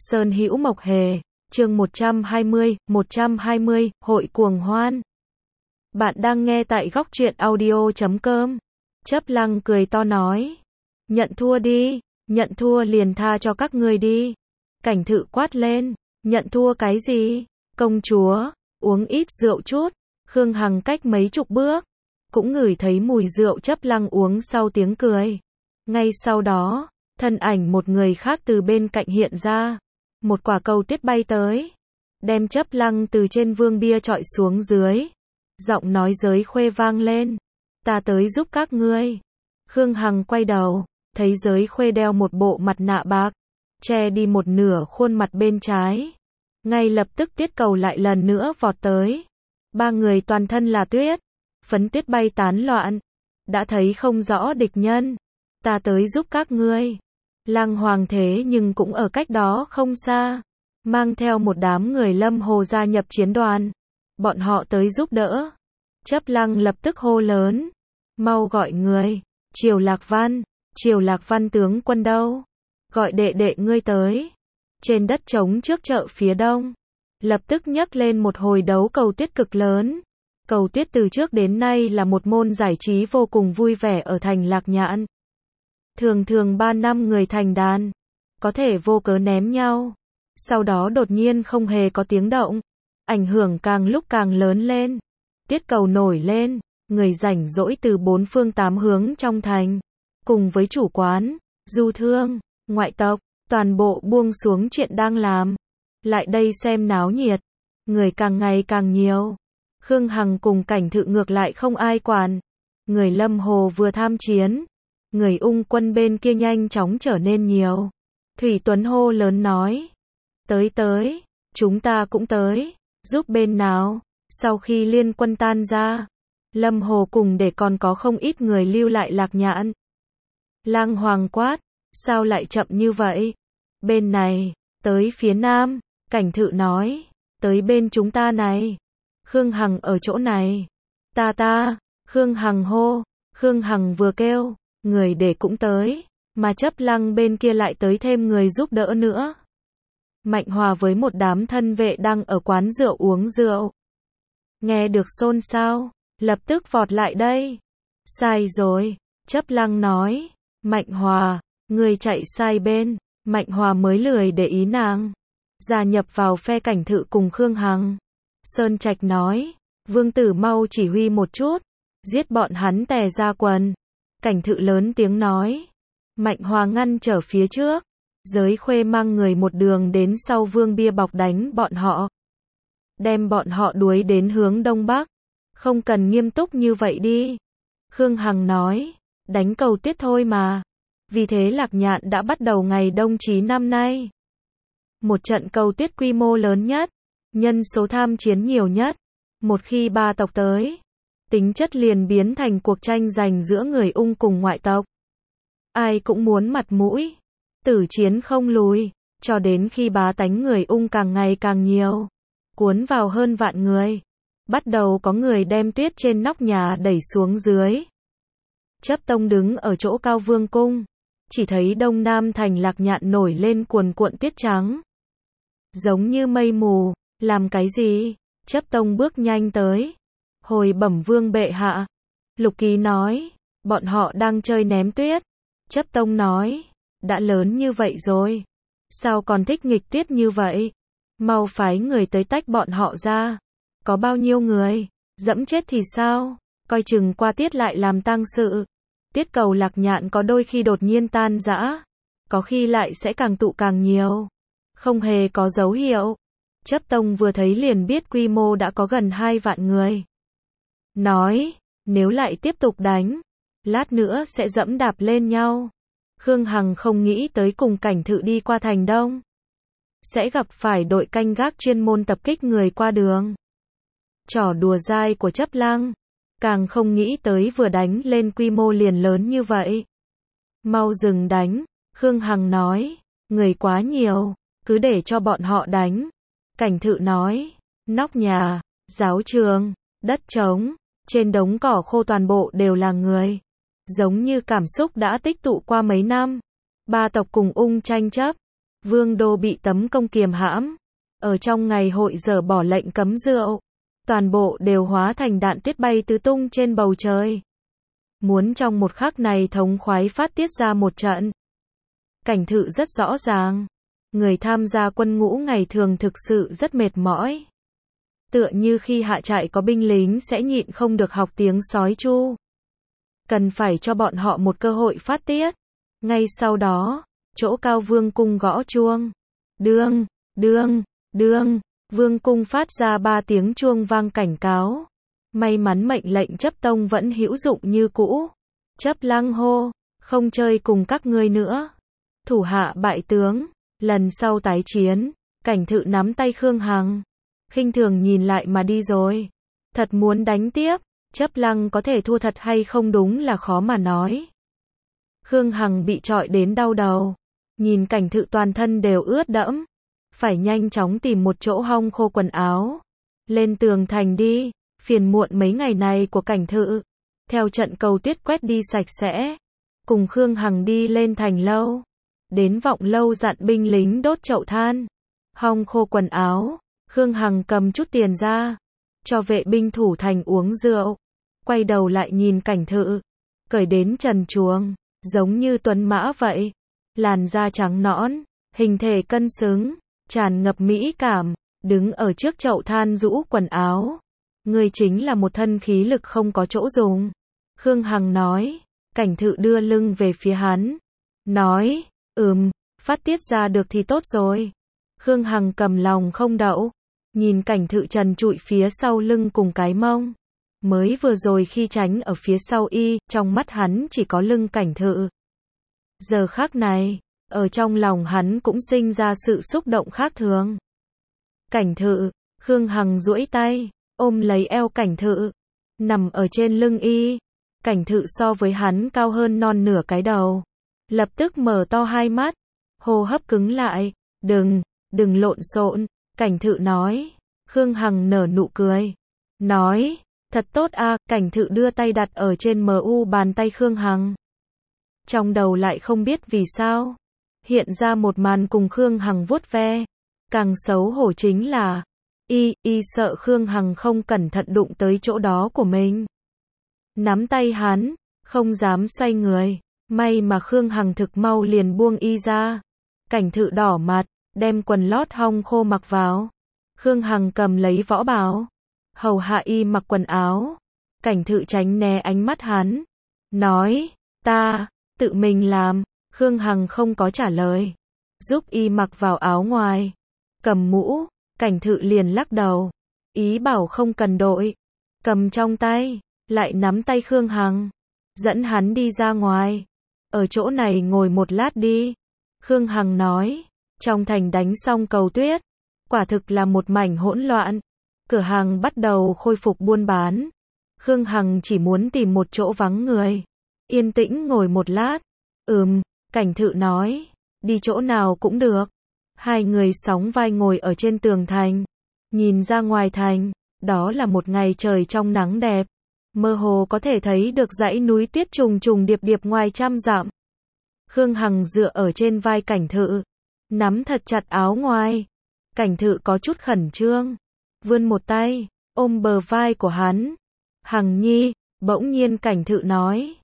Sơn Hữu Mộc Hề, chương 120, Hội Cuồng Hoan. Bạn đang nghe tại góc truyện audio.com. Chấp Lăng cười to nói. Nhận thua đi, nhận thua liền tha cho các ngươi đi. Cảnh Thự quát lên, nhận thua cái gì? Công chúa, uống ít rượu chút. Khương Hằng cách mấy chục bước, cũng ngửi thấy mùi rượu Chấp Lăng uống sau tiếng cười. Ngay sau đó, thân ảnh một người khác từ bên cạnh hiện ra. Một quả cầu tuyết bay tới, đem Chấp Lăng từ trên vương bia chọi xuống dưới. Giọng nói Giới Khuê vang lên. Ta tới giúp các ngươi. Khương Hằng quay đầu, thấy Giới Khuê đeo một bộ mặt nạ bạc, che đi một nửa khuôn mặt bên trái. Ngay lập tức tuyết cầu lại lần nữa vọt tới. Ba người toàn thân là tuyết, phấn tuyết bay tán loạn. Đã thấy không rõ địch nhân. Ta tới giúp các ngươi. Lăng Hoàng thế nhưng cũng ở cách đó không xa, mang theo một đám người Lâm Hồ gia nhập chiến đoàn. Bọn họ tới giúp đỡ. Chấp Lăng lập tức hô lớn. Mau gọi người. Triều Lạc Văn tướng quân đâu? Gọi đệ đệ ngươi tới. Trên đất trống trước chợ phía đông, lập tức nhấc lên một hồi đấu cầu tuyết cực lớn. Cầu tuyết từ trước đến nay là một môn giải trí vô cùng vui vẻ ở thành Lạc Nhạn. Thường 3-5 người thành đàn, có thể vô cớ ném nhau. Sau đó đột nhiên không hề có tiếng động. Ảnh hưởng càng lúc càng lớn lên. Tuyết cầu nổi lên, người rảnh rỗi từ bốn phương tám hướng trong thành, cùng với chủ quán, du thương, ngoại tộc, toàn bộ buông xuống chuyện đang làm. Lại đây xem náo nhiệt. Người càng ngày càng nhiều. Khương Hằng cùng Cảnh Thự ngược lại không ai quản. Người Lâm Hồ vừa tham chiến, người Ung quân bên kia nhanh chóng trở nên nhiều. Thủy Tuấn hô lớn nói. Tới, chúng ta cũng tới, giúp bên nào. Sau khi liên quân tan ra, Lâm Hồ cùng để còn có không ít người lưu lại Lạc Nhạn. Lang Hoàng quát, sao lại chậm như vậy? Bên này, tới phía nam. Cảnh Thự nói, tới bên chúng ta này. Khương Hằng ở chỗ này. Ta, Khương Hằng hô. Khương Hằng vừa kêu, người để cũng tới, mà Chấp Lăng bên kia lại tới thêm người giúp đỡ nữa. Mạnh Hòa với một đám thân vệ đang ở quán rượu uống rượu, nghe được xôn xao, lập tức vọt lại đây. Sai rồi, Chấp Lăng nói. Mạnh Hòa, người chạy sai bên. Mạnh Hòa mới lười để ý nàng, gia nhập vào phe Cảnh Thự cùng Khương Hằng. Sơn Trạch nói, vương tử mau chỉ huy một chút, giết bọn hắn tè ra quần. Cảnh Thự lớn tiếng nói. Mạnh Hòa ngăn trở phía trước. Giới Khuê mang người một đường đến sau vương bia bọc đánh bọn họ, đem bọn họ đuổi đến hướng đông bắc. Không cần nghiêm túc như vậy đi. Khương Hằng nói, đánh cầu tuyết thôi mà. Vì thế Lạc Nhạn đã bắt đầu ngày đông chí năm nay một trận cầu tuyết quy mô lớn nhất, nhân số tham chiến nhiều nhất. Một khi ba tộc tới, tính chất liền biến thành cuộc tranh giành giữa người Ung cùng ngoại tộc. Ai cũng muốn mặt mũi, tử chiến không lùi, cho đến khi bá tánh người Ung càng ngày càng nhiều, cuốn vào hơn vạn người. Bắt đầu có người đem tuyết trên nóc nhà đẩy xuống dưới. Chấp Tông đứng ở chỗ cao vương cung, chỉ thấy đông nam thành Lạc Nhạn nổi lên cuồn cuộn tuyết trắng, giống như mây mù. Làm cái gì? Chấp Tông bước nhanh tới. Hồi bẩm vương bệ hạ. Lục Ký nói, bọn họ đang chơi ném tuyết. Chấp Tông nói, đã lớn như vậy rồi, sao còn thích nghịch tuyết như vậy? Mau phái người tới tách bọn họ ra. Có bao nhiêu người, dẫm chết thì sao? Coi chừng qua tiết lại làm tang sự. Tuyết cầu Lạc Nhạn có đôi khi đột nhiên tan rã, có khi lại sẽ càng tụ càng nhiều, không hề có dấu hiệu. Chấp Tông vừa thấy liền biết quy mô đã có gần 2 vạn người. Nói, nếu lại tiếp tục đánh, lát nữa sẽ dẫm đạp lên nhau. Khương Hằng không nghĩ tới cùng Cảnh Thự đi qua thành đông, sẽ gặp phải đội canh gác chuyên môn tập kích người qua đường. Trò đùa dai của Chấp Lăng, càng không nghĩ tới vừa đánh lên quy mô liền lớn như vậy. Mau dừng đánh, Khương Hằng nói, người quá nhiều, cứ để cho bọn họ đánh. Cảnh Thự nói, nóc nhà, giáo trường, đất trống, trên đống cỏ khô toàn bộ đều là người. Giống như cảm xúc đã tích tụ qua mấy năm. Ba tộc cùng Ung tranh chấp, Vương đô bị tấm công kiềm hãm. Ở trong ngày hội dỡ bỏ lệnh cấm rượu. Toàn bộ đều hóa thành đạn tuyết bay tứ tung trên bầu trời. Muốn trong một khắc này thống khoái phát tiết ra một trận. Cảnh Thự rất rõ ràng. Người tham gia quân ngũ ngày thường thực sự rất mệt mỏi. Tựa như khi hạ trại có binh lính sẽ nhịn không được học tiếng sói tru. Cần phải cho bọn họ một cơ hội phát tiết. Ngay sau đó, chỗ cao vương cung gõ chuông. Đương, đương, đương, vương cung phát ra 3 tiếng chuông vang cảnh cáo. May mắn mệnh lệnh chấp tông vẫn hữu dụng như cũ. Chấp Lăng hô, không chơi cùng các ngươi nữa. Thủ hạ bại tướng, lần sau tái chiến, Cảnh Thự nắm tay Khương Hằng. Khinh thường nhìn lại mà đi rồi. Thật muốn đánh tiếp, Chấp Lăng có thể thua thật hay không đúng là khó mà nói. Khương Hằng bị chọi đến đau đầu. Nhìn Cảnh Thự toàn thân đều ướt đẫm. Phải nhanh chóng tìm một chỗ hong khô quần áo. Lên tường thành đi, phiền muộn mấy ngày này của Cảnh Thự. Theo trận cầu tuyết quét đi sạch sẽ. Cùng Khương Hằng đi lên thành lâu. Đến vọng lâu dặn binh lính đốt chậu than. Hong khô quần áo. Khương Hằng cầm chút tiền ra. Cho vệ binh thủ thành uống rượu. Quay đầu lại nhìn Cảnh Thự. Cởi đến trần truồng. Giống như tuấn mã vậy. Làn da trắng nõn. Hình thể cân xứng. Tràn ngập mỹ cảm. Đứng ở trước chậu than rũ quần áo. Ngươi chính là một thân khí lực không có chỗ dùng. Khương Hằng nói. Cảnh Thự đưa lưng về phía hắn. Nói. Phát tiết ra được thì tốt rồi. Khương Hằng cầm lòng không đậu. Nhìn Cảnh Thự trần trụi phía sau lưng cùng cái mông. Mới vừa rồi khi tránh ở phía sau y, trong mắt hắn chỉ có lưng Cảnh Thự. Giờ khắc này, ở trong lòng hắn cũng sinh ra sự xúc động khác thường. Cảnh Thự, Khương Hằng duỗi tay, ôm lấy eo Cảnh Thự, nằm ở trên lưng y. Cảnh Thự so với hắn cao hơn non nửa cái đầu. Lập tức mở to hai mắt, hô hấp cứng lại. Đừng lộn xộn, Cảnh Thự nói. Khương Hằng nở nụ cười. Nói, thật tốt à, Cảnh Thự đưa tay đặt ở trên mu bàn tay Khương Hằng. Trong đầu lại không biết vì sao. Hiện ra một màn cùng Khương Hằng vuốt ve. Càng xấu hổ chính là, y sợ Khương Hằng không cẩn thận đụng tới chỗ đó của mình. Nắm tay hắn, không dám xoay người. May mà Khương Hằng thực mau liền buông y ra. Cảnh Thự đỏ mặt, đem quần lót hong khô mặc vào. Khương Hằng cầm lấy võ bào, hầu hạ y mặc quần áo. Cảnh Thự tránh né ánh mắt hắn. Nói, ta, tự mình làm. Khương Hằng không có trả lời. Giúp y mặc vào áo ngoài. Cầm mũ, Cảnh Thự liền lắc đầu. Ý bảo không cần đội. Cầm trong tay, lại nắm tay Khương Hằng. Dẫn hắn đi ra ngoài. Ở chỗ này ngồi một lát đi. Khương Hằng nói. Trong thành đánh xong cầu tuyết. Quả thực là một mảnh hỗn loạn. Cửa hàng bắt đầu khôi phục buôn bán. Khương Hằng chỉ muốn tìm một chỗ vắng người. Yên tĩnh ngồi một lát. Cảnh Thự nói. Đi chỗ nào cũng được. Hai người sóng vai ngồi ở trên tường thành. Nhìn ra ngoài thành. Đó là một ngày trời trong nắng đẹp. Mơ hồ có thể thấy được dãy núi tuyết trùng trùng điệp điệp ngoài trăm dặm. Khương Hằng dựa ở trên vai Cảnh Thự. Nắm thật chặt áo ngoài. Cảnh Thự có chút khẩn trương. Vươn một tay, ôm bờ vai của hắn. Hằng nhi, bỗng nhiên Cảnh Thự nói.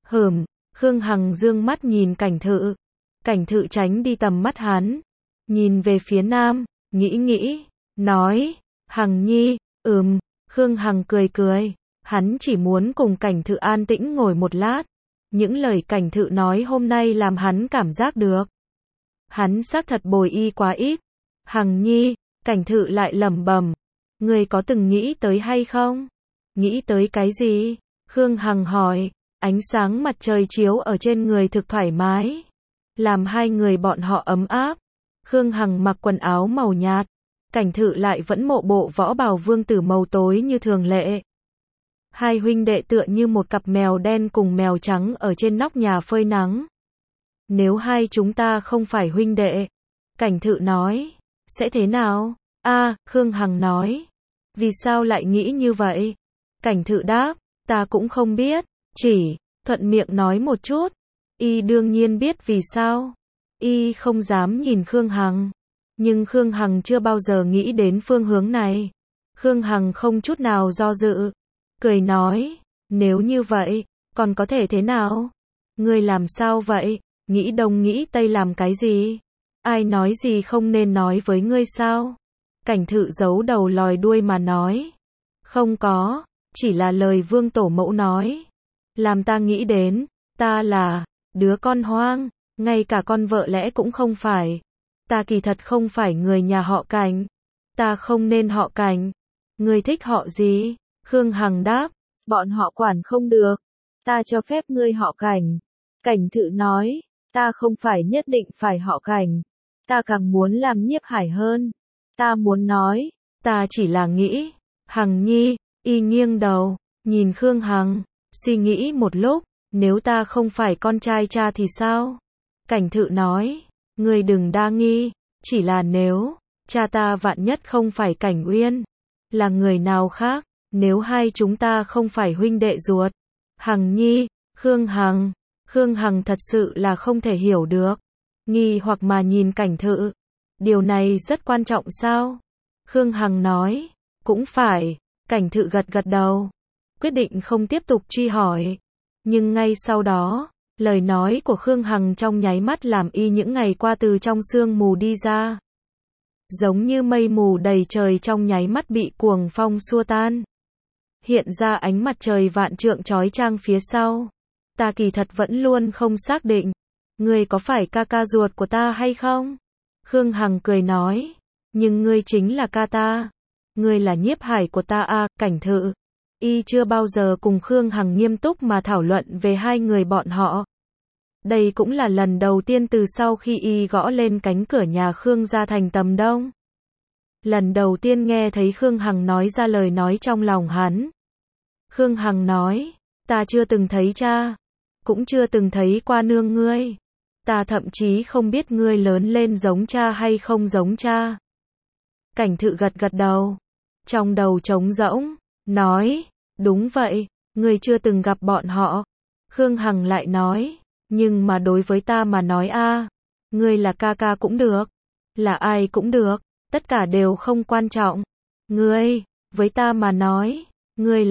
Khương Hằng dương mắt nhìn Cảnh Thự. Cảnh Thự tránh đi tầm mắt hắn. Nhìn về phía nam, nghĩ, nói. Hằng nhi, Khương Hằng cười. Hắn chỉ muốn cùng Cảnh Thự an tĩnh ngồi một lát. Những lời Cảnh Thự nói hôm nay làm hắn cảm giác được. Hắn xác thật bồi y quá ít. Hằng nhi, Cảnh Thự lại lẩm bẩm. Ngươi có từng nghĩ tới hay không? Nghĩ tới cái gì? Khương Hằng hỏi. Ánh sáng mặt trời chiếu ở trên người thực thoải mái. Làm hai người bọn họ ấm áp. Khương Hằng mặc quần áo màu nhạt. Cảnh Thự lại vẫn mộ bộ võ bào vương tử màu tối như thường lệ. Hai huynh đệ tựa như một cặp mèo đen cùng mèo trắng ở trên nóc nhà phơi nắng. Nếu hai chúng ta không phải huynh đệ, Cảnh Thự nói, sẽ thế nào? Khương Hằng nói. Vì sao lại nghĩ như vậy? Cảnh Thự đáp, ta cũng không biết, chỉ thuận miệng nói một chút. Y đương nhiên biết vì sao. Y không dám nhìn Khương Hằng. Nhưng Khương Hằng chưa bao giờ nghĩ đến phương hướng này. Khương Hằng không chút nào do dự. Cười nói, nếu như vậy, còn có thể thế nào? Ngươi làm sao vậy? Nghĩ đông nghĩ tây làm cái gì? Ai nói gì không nên nói với ngươi sao? Cảnh Thự giấu đầu lòi đuôi mà nói. Không có, chỉ là lời Vương Tổ Mẫu nói. Làm ta nghĩ đến, ta là đứa con hoang, ngay cả con vợ lẽ cũng không phải. Ta kỳ thật không phải người nhà họ Cảnh. Ta không nên họ Cảnh. Ngươi thích họ gì? Khương Hằng đáp, bọn họ quản không được. Ta cho phép ngươi họ Cảnh. Cảnh Thự nói, ta không phải nhất định phải họ Cảnh. Ta càng muốn làm Nhiếp Hải hơn. Ta muốn nói, ta chỉ là nghĩ. Hằng nhi, y nghiêng đầu, nhìn Khương Hằng, suy nghĩ một lúc, nếu ta không phải con trai cha thì sao? Cảnh Thự nói, ngươi đừng đa nghi, chỉ là nếu, cha ta vạn nhất không phải Cảnh Uyên, là người nào khác, nếu hai chúng ta không phải huynh đệ ruột. Hằng nhi, Khương Hằng thật sự là không thể hiểu được. Nghi hoặc mà nhìn Cảnh Thự. Điều này rất quan trọng sao? Khương Hằng nói, cũng phải. Cảnh Thự gật gật đầu, quyết định không tiếp tục truy hỏi. Nhưng ngay sau đó, lời nói của Khương Hằng trong nháy mắt làm y những ngày qua từ trong sương mù đi ra. Giống như mây mù đầy trời trong nháy mắt bị cuồng phong xua tan. Hiện ra ánh mặt trời vạn trượng chói chang phía sau. Ta kỳ thật vẫn luôn không xác định. Ngươi có phải ca ca ruột của ta hay không? Khương Hằng cười nói. Nhưng ngươi chính là ca ta. Ngươi là Nhiếp Hải của ta à, Cảnh Thự. Y chưa bao giờ cùng Khương Hằng nghiêm túc mà thảo luận về hai người bọn họ. Đây cũng là lần đầu tiên từ sau khi y gõ lên cánh cửa nhà Khương gia thành Tầm Đông. Lần đầu tiên nghe thấy Khương Hằng nói ra lời nói trong lòng hắn. Khương Hằng nói, ta chưa từng thấy cha, cũng chưa từng thấy qua nương ngươi. Ta thậm chí không biết ngươi lớn lên giống cha hay không giống cha. Cảnh Thự gật gật đầu, trong đầu trống rỗng, nói, đúng vậy, ngươi chưa từng gặp bọn họ. Khương Hằng lại nói, nhưng mà đối với ta mà nói a, ngươi là ca ca cũng được, là ai cũng được, tất cả đều không quan trọng. Ngươi, với ta mà nói, ngươi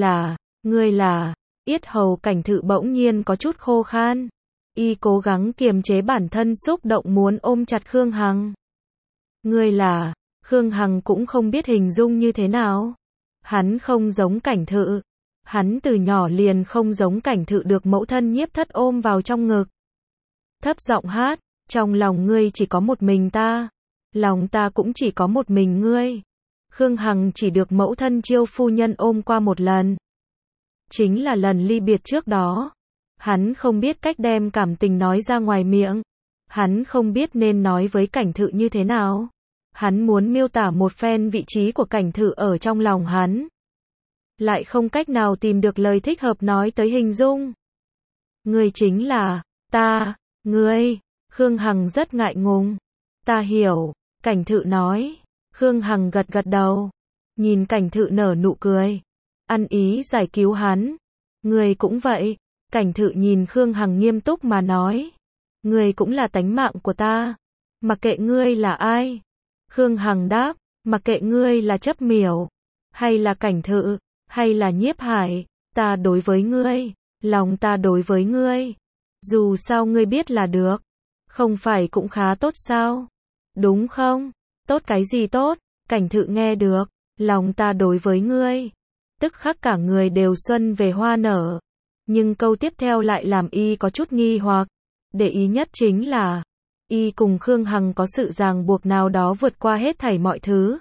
là, yết hầu Cảnh Thự bỗng nhiên có chút khô khan. Y cố gắng kiềm chế bản thân xúc động muốn ôm chặt Khương Hằng. Ngươi là, Khương Hằng cũng không biết hình dung như thế nào. Hắn không giống Cảnh Thự. Hắn từ nhỏ liền không giống Cảnh Thự được mẫu thân Nhiếp Thất ôm vào trong ngực. Thấp giọng hát, trong lòng ngươi chỉ có một mình ta. Lòng ta cũng chỉ có một mình ngươi. Khương Hằng chỉ được mẫu thân Chiêu phu nhân ôm qua một lần. Chính là lần ly biệt trước đó. Hắn không biết cách đem cảm tình nói ra ngoài miệng. Hắn không biết nên nói với Cảnh Thự như thế nào. Hắn muốn miêu tả một phen vị trí của Cảnh Thự ở trong lòng hắn. Lại không cách nào tìm được lời thích hợp nói tới hình dung. Ngươi chính là, ta, ngươi. Khương Hằng rất ngại ngùng. Ta hiểu, Cảnh Thự nói. Khương Hằng gật gật đầu. Nhìn Cảnh Thự nở nụ cười. Ăn ý giải cứu hắn. Ngươi cũng vậy. Cảnh Thự nhìn Khương Hằng nghiêm túc mà nói. Ngươi cũng là tánh mạng của ta. Mặc kệ ngươi là ai. Khương Hằng đáp, mặc kệ ngươi là Chấp Miểu, hay là Cảnh Thự, hay là Nhiếp Hải, ta đối với ngươi, lòng ta đối với ngươi. Dù sao ngươi biết là được. Không phải cũng khá tốt sao? Đúng không? Tốt cái gì tốt? Cảnh Thự nghe được, lòng ta đối với ngươi. Tức khắc cả người đều xuân về hoa nở. Nhưng câu tiếp theo lại làm y có chút nghi hoặc. Để ý nhất chính là, y cùng Khương Hằng có sự ràng buộc nào đó vượt qua hết thảy mọi thứ.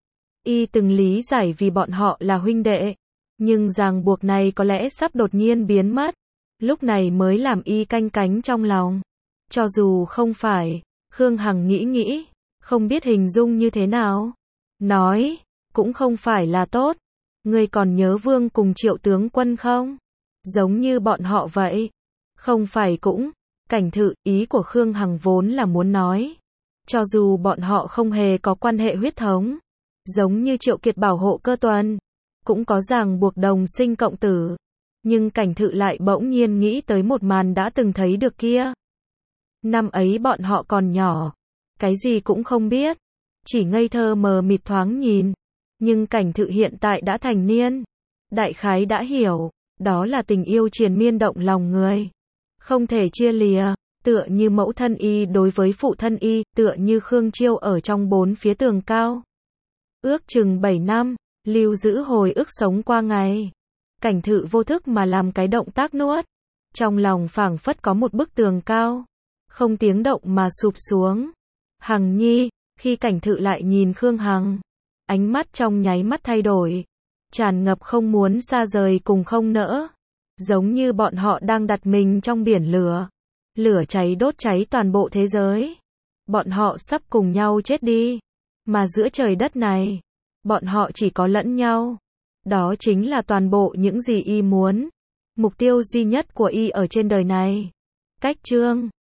Y từng lý giải vì bọn họ là huynh đệ. Nhưng ràng buộc này có lẽ sắp đột nhiên biến mất. Lúc này mới làm y canh cánh trong lòng. Cho dù không phải, Khương Hằng nghĩ, không biết hình dung như thế nào. Nói, cũng không phải là tốt. Ngươi còn nhớ Vương cùng Triệu tướng quân không? Giống như bọn họ vậy. Không phải cũng. Cảnh Thự, ý của Khương Hằng vốn là muốn nói. Cho dù bọn họ không hề có quan hệ huyết thống. Giống như Triệu Kiệt bảo hộ Cơ Tuần. Cũng có ràng buộc đồng sinh cộng tử. Nhưng Cảnh Thự lại bỗng nhiên nghĩ tới một màn đã từng thấy được kia. Năm ấy bọn họ còn nhỏ, cái gì cũng không biết, chỉ ngây thơ mờ mịt thoáng nhìn. Nhưng Cảnh Thự hiện tại đã thành niên, đại khái đã hiểu, đó là tình yêu triền miên động lòng người, không thể chia lìa, tựa như mẫu thân y đối với phụ thân y, tựa như Khương Chiêu ở trong bốn phía tường cao. Ước chừng 7 năm, lưu giữ hồi ức sống qua ngày. Cảnh Thự vô thức mà làm cái động tác nuốt, trong lòng phảng phất có một bức tường cao, không tiếng động mà sụp xuống. Hằng Nhi, khi Cảnh Thự lại nhìn Khương Hằng, ánh mắt trong nháy mắt thay đổi, tràn ngập không muốn xa rời cùng không nỡ, giống như bọn họ đang đặt mình trong biển lửa, lửa cháy đốt cháy toàn bộ thế giới. Bọn họ sắp cùng nhau chết đi, mà giữa trời đất này, bọn họ chỉ có lẫn nhau. Đó chính là toàn bộ những gì y muốn, mục tiêu duy nhất của y ở trên đời này. Cách chương